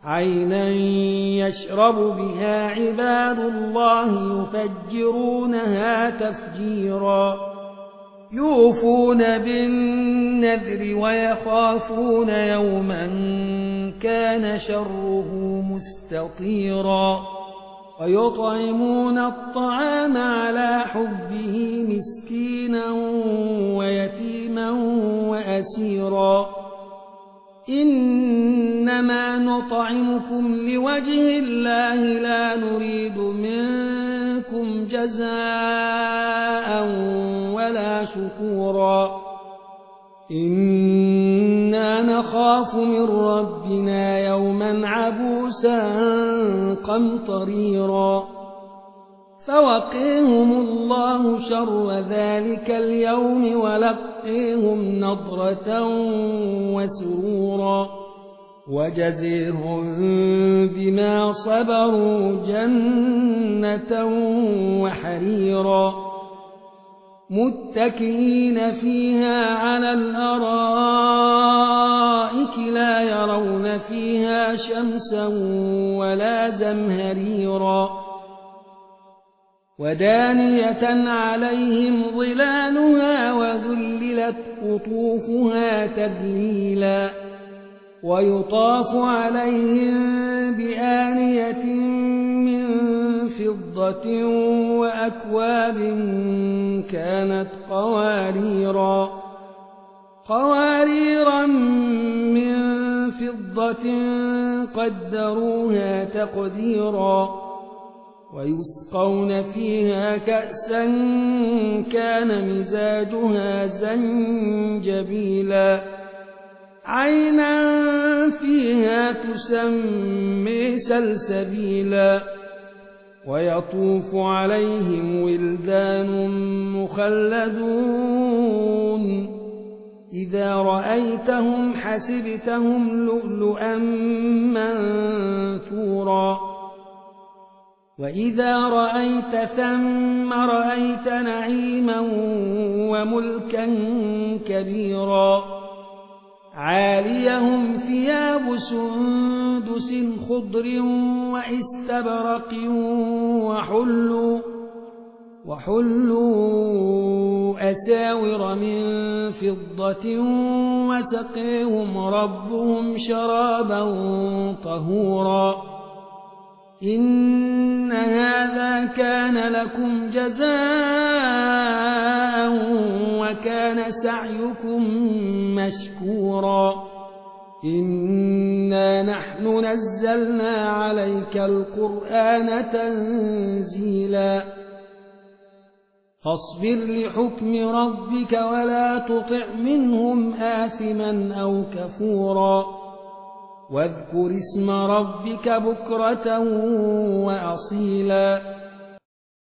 عينا يشرب بها عباد الله يفجرونها تفجيرا يوفون بالنذر ويخافون يوما كان شره مستطيرا ويطعمون الطعام على حبه مسكينا ويتيما وأسيرا إنما نطعمكم لوجه الله لا نريد منكم جزاء ولا شكورا إنا نخاف من ربنا يوما عبوسا قمطريرا فوقيهم الله شر ذلك اليوم ولقيهم نضرة وسرورا وجزيهم بما صبروا جنة وحريرا متكئين فيها على الأرائك لا يرون فيها شمسا ولا زمهريرا ودانية عليهم ظلالها وذللت قطوفها تذليلا ويطاف عليهم بآنية من فضة وأكواب كانت قواريرا من فضة قدروها تقديرا ويسقون فيها كأسا كان مزاجها زنجبيلا عينا فيها تسمي سلسبيلا ويطوف عليهم ولدان مخلدون إذا رأيتهم حسبتهم لؤلؤا منثورا وإذا رأيت ثم رأيت نعيما وملكا كبيرا عاليهم ثياب سندس خضر واستبرق وحلوا أساور من فضة وسقيهم ربهم شرابا طهورا إن هذا كان لكم جزاء وكان سعيكم مشكورا إنا نحن نزلنا عليك القرآن تنزيلا فاصبر لحكم ربك ولا تطع منهم آثما أو كفورا واذكر اسم ربك بكرة وأصيلا